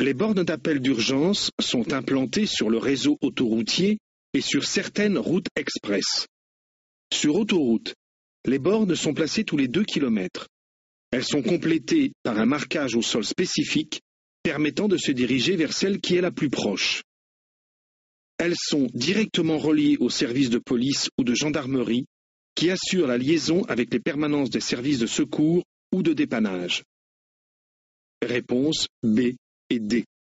Les bornes d'appel d'urgence sont implantées sur le réseau autoroutier et sur certaines routes express. Sur autoroute, les bornes sont placées tous les 2 km. Elles sont complétées par un marquage au sol spécifique permettant de se diriger vers celle qui est la plus proche. Elles sont directement reliées aux services de police ou de gendarmerie qui assurent la liaison avec les permanences des services de secours ou de dépannage. Réponses B et D.